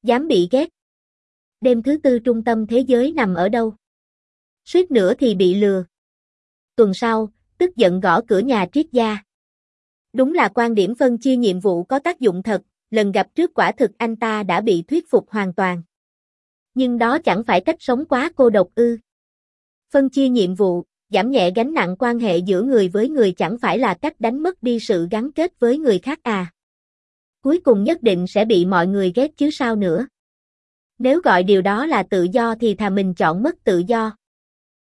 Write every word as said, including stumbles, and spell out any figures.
Dám bị ghét. Đêm thứ tư trung tâm thế giới nằm ở đâu? Suýt nữa thì bị lừa. Tuần sau, tức giận gõ cửa nhà triết gia. Đúng là quan điểm phân chia nhiệm vụ có tác dụng thật, lần gặp trước quả thực anh ta đã bị thuyết phục hoàn toàn. Nhưng đó chẳng phải cách sống quá cô độc ư. Phân chia nhiệm vụ, giảm nhẹ gánh nặng quan hệ giữa người với người chẳng phải là cách đánh mất đi sự gắn kết với người khác à. Cuối cùng nhất định sẽ bị mọi người ghét chứ sao nữa. Nếu gọi điều đó là tự do thì thà mình chọn mất tự do.